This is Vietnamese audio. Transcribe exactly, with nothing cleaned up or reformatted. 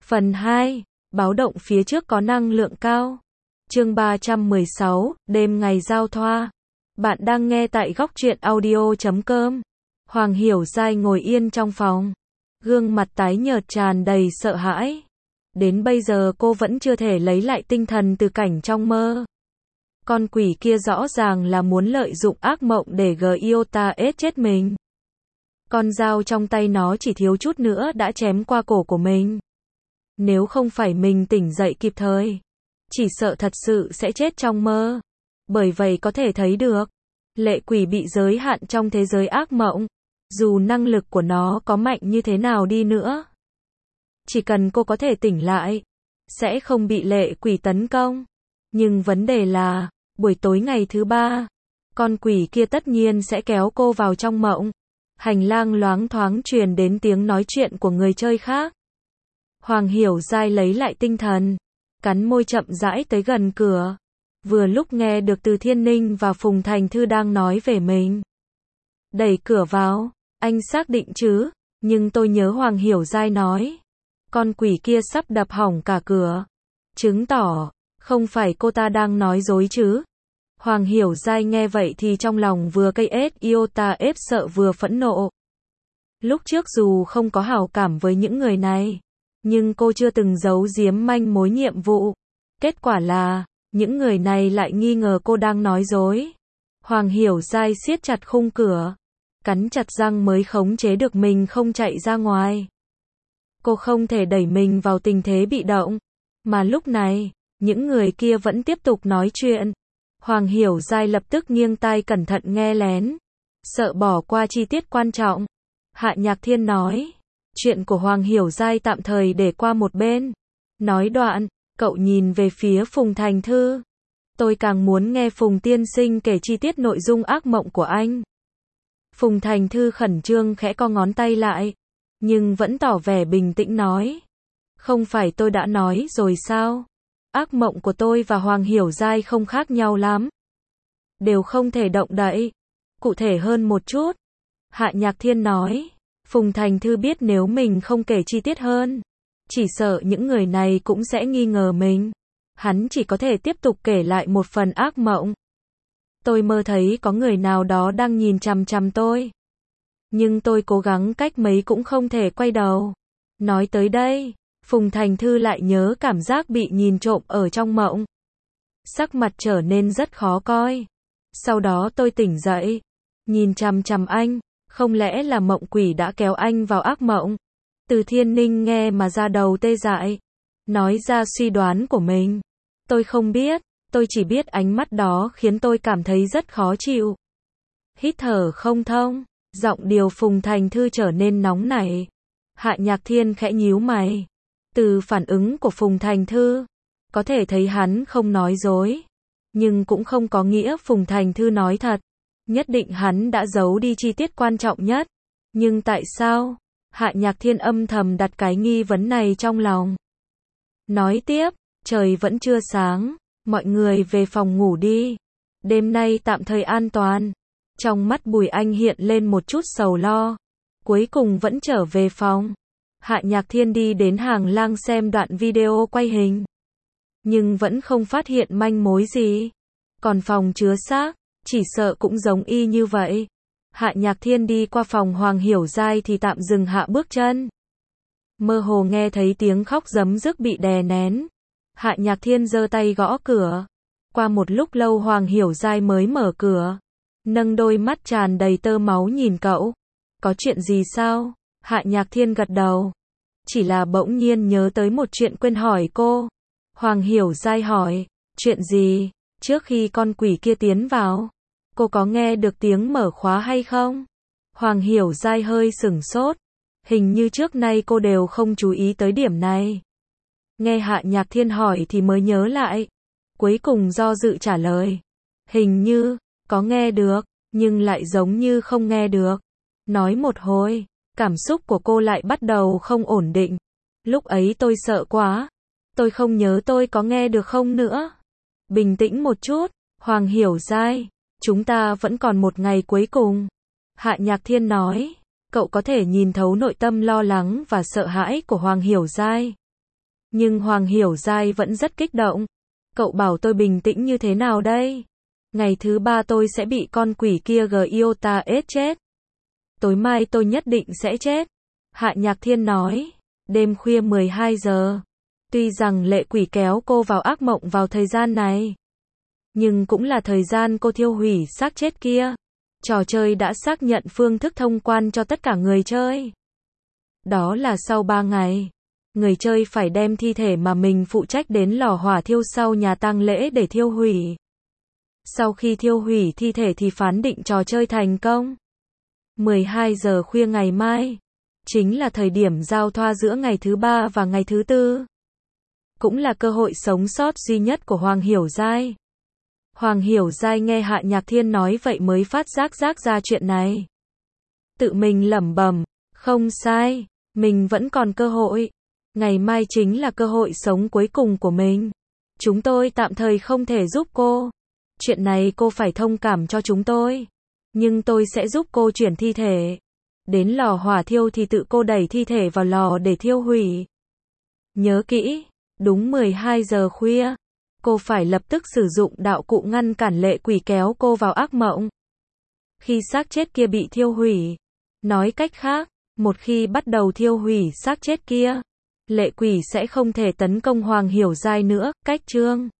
Phần hai, báo động phía trước có năng lượng cao. Chương ba trăm mười sáu, đêm ngày giao thoa. Bạn đang nghe tại góc truyện audio chấm com. Hoàng Hiểu Giai ngồi yên trong phòng, gương mặt tái nhợt tràn đầy sợ hãi. Đến bây giờ cô vẫn chưa thể lấy lại tinh thần từ cảnh trong mơ. Con quỷ kia rõ ràng là muốn lợi dụng ác mộng để Giota ết chết mình. Con dao trong tay nó chỉ thiếu chút nữa đã chém qua cổ của mình. Nếu không phải mình tỉnh dậy kịp thời, chỉ sợ thật sự sẽ chết trong mơ. Bởi vậy có thể thấy được, lệ quỷ bị giới hạn trong thế giới ác mộng. Dù năng lực của nó có mạnh như thế nào đi nữa, chỉ cần cô có thể tỉnh lại, sẽ không bị lệ quỷ tấn công. Nhưng vấn đề là, buổi tối ngày thứ ba, con quỷ kia tất nhiên sẽ kéo cô vào trong mộng. Hành lang loáng thoáng truyền đến tiếng nói chuyện của người chơi khác. Hoàng Hiểu Giai lấy lại tinh thần, cắn môi chậm rãi tới gần cửa. Vừa lúc nghe được Từ Thiên Ninh và Phùng Thành Thư đang nói về mình. Đẩy cửa vào, anh xác định chứ? Nhưng tôi nhớ Hoàng Hiểu Giai nói, con quỷ kia sắp đập hỏng cả cửa. Chứng tỏ, không phải cô ta đang nói dối chứ? Hoàng Hiểu Giai nghe vậy thì trong lòng vừa cây ết iota ép sợ vừa phẫn nộ. Lúc trước dù không có hảo cảm với những người này, nhưng cô chưa từng giấu giếm manh mối nhiệm vụ. Kết quả là, những người này lại nghi ngờ cô đang nói dối. Hoàng Hiểu Giai siết chặt khung cửa, cắn chặt răng mới khống chế được mình không chạy ra ngoài. Cô không thể đẩy mình vào tình thế bị động. Mà lúc này, những người kia vẫn tiếp tục nói chuyện. Hoàng Hiểu Giai lập tức nghiêng tai cẩn thận nghe lén, sợ bỏ qua chi tiết quan trọng. Hạ Nhạc Thiên nói, chuyện của Hoàng Hiểu Giai tạm thời để qua một bên. Nói đoạn, cậu nhìn về phía Phùng Thành Thư. Tôi càng muốn nghe Phùng tiên sinh kể chi tiết nội dung ác mộng của anh. Phùng Thành Thư khẩn trương khẽ co ngón tay lại, nhưng vẫn tỏ vẻ bình tĩnh nói. Không phải tôi đã nói rồi sao? Ác mộng của tôi và Hoàng Hiểu Giai không khác nhau lắm. Đều không thể động đậy. Cụ thể hơn một chút. Hạ Nhạc Thiên nói. Phùng Thành Thư biết nếu mình không kể chi tiết hơn, chỉ sợ những người này cũng sẽ nghi ngờ mình. Hắn chỉ có thể tiếp tục kể lại một phần ác mộng. Tôi mơ thấy có người nào đó đang nhìn chằm chằm tôi. Nhưng tôi cố gắng cách mấy cũng không thể quay đầu. Nói tới đây, Phùng Thành Thư lại nhớ cảm giác bị nhìn trộm ở trong mộng. Sắc mặt trở nên rất khó coi. Sau đó tôi tỉnh dậy, nhìn chằm chằm anh, không lẽ là mộng quỷ đã kéo anh vào ác mộng? Từ Thiên Ninh nghe mà da đầu tê dại, nói ra suy đoán của mình. Tôi không biết, tôi chỉ biết ánh mắt đó khiến tôi cảm thấy rất khó chịu. Hít thở không thông, giọng điệu Phùng Thành Thư trở nên nóng nảy. Hạ Nhạc Thiên khẽ nhíu mày. Từ phản ứng của Phùng Thành Thư, có thể thấy hắn không nói dối, nhưng cũng không có nghĩa Phùng Thành Thư nói thật. Nhất định hắn đã giấu đi chi tiết quan trọng nhất. Nhưng tại sao? Hạ Nhạc Thiên âm thầm đặt cái nghi vấn này trong lòng. Nói tiếp, trời vẫn chưa sáng, mọi người về phòng ngủ đi. Đêm nay tạm thời an toàn. Trong mắt Bùi Anh hiện lên một chút sầu lo. Cuối cùng vẫn trở về phòng. Hạ Nhạc Thiên đi đến hàng lang xem đoạn video quay hình, nhưng vẫn không phát hiện manh mối gì. Còn phòng chứa xác, chỉ sợ cũng giống y như vậy. Hạ Nhạc Thiên đi qua phòng Hoàng Hiểu Giai thì tạm dừng hạ bước chân. Mơ hồ nghe thấy tiếng khóc giấm dứt bị đè nén. Hạ Nhạc Thiên giơ tay gõ cửa. Qua một lúc lâu Hoàng Hiểu Giai mới mở cửa, nâng đôi mắt tràn đầy tơ máu nhìn cậu. Có chuyện gì sao? Hạ Nhạc Thiên gật đầu. Chỉ là bỗng nhiên nhớ tới một chuyện quên hỏi cô. Hoàng Hiểu Giai hỏi, chuyện gì? Trước khi con quỷ kia tiến vào, cô có nghe được tiếng mở khóa hay không? Hoàng Hiểu Giai hơi sửng sốt. Hình như trước nay cô đều không chú ý tới điểm này. Nghe Hạ Nhạc Thiên hỏi thì mới nhớ lại. Cuối cùng do dự trả lời. Hình như, có nghe được, nhưng lại giống như không nghe được. Nói một hồi, cảm xúc của cô lại bắt đầu không ổn định. Lúc ấy tôi sợ quá. Tôi không nhớ tôi có nghe được không nữa. Bình tĩnh một chút, Hoàng Hiểu Giai. Chúng ta vẫn còn một ngày cuối cùng. Hạ Nhạc Thiên nói. Cậu có thể nhìn thấu nội tâm lo lắng và sợ hãi của Hoàng Hiểu Giai. Nhưng Hoàng Hiểu Giai vẫn rất kích động. Cậu bảo tôi bình tĩnh như thế nào đây? Ngày thứ ba tôi sẽ bị con quỷ kia Giota ết chết. Tối mai tôi nhất định sẽ chết. Hạ Nhạc Thiên nói. Đêm khuya mười hai giờ. Tuy rằng lệ quỷ kéo cô vào ác mộng vào thời gian này, nhưng cũng là thời gian cô thiêu hủy xác chết kia. Trò chơi đã xác nhận phương thức thông quan cho tất cả người chơi. Đó là sau ba ngày, người chơi phải đem thi thể mà mình phụ trách đến lò hỏa thiêu sau nhà tang lễ để thiêu hủy. Sau khi thiêu hủy thi thể thì phán định trò chơi thành công. mười hai giờ khuya ngày mai, chính là thời điểm giao thoa giữa ngày thứ ba và ngày thứ tư. Cũng là cơ hội sống sót duy nhất của Hoàng Hiểu Giai. Hoàng Hiểu Giai nghe Hạ Nhạc Thiên nói vậy mới phát giác giác ra chuyện này. Tự mình lẩm bẩm, không sai, mình vẫn còn cơ hội. Ngày mai chính là cơ hội sống cuối cùng của mình. Chúng tôi tạm thời không thể giúp cô. Chuyện này cô phải thông cảm cho chúng tôi. Nhưng tôi sẽ giúp cô chuyển thi thể. Đến lò hỏa thiêu thì tự cô đẩy thi thể vào lò để thiêu hủy. Nhớ kỹ, đúng mười hai giờ khuya, cô phải lập tức sử dụng đạo cụ ngăn cản lệ quỷ kéo cô vào ác mộng. Khi xác chết kia bị thiêu hủy, nói cách khác, một khi bắt đầu thiêu hủy xác chết kia, lệ quỷ sẽ không thể tấn công Hoàng Hiểu Giai nữa. Cách chương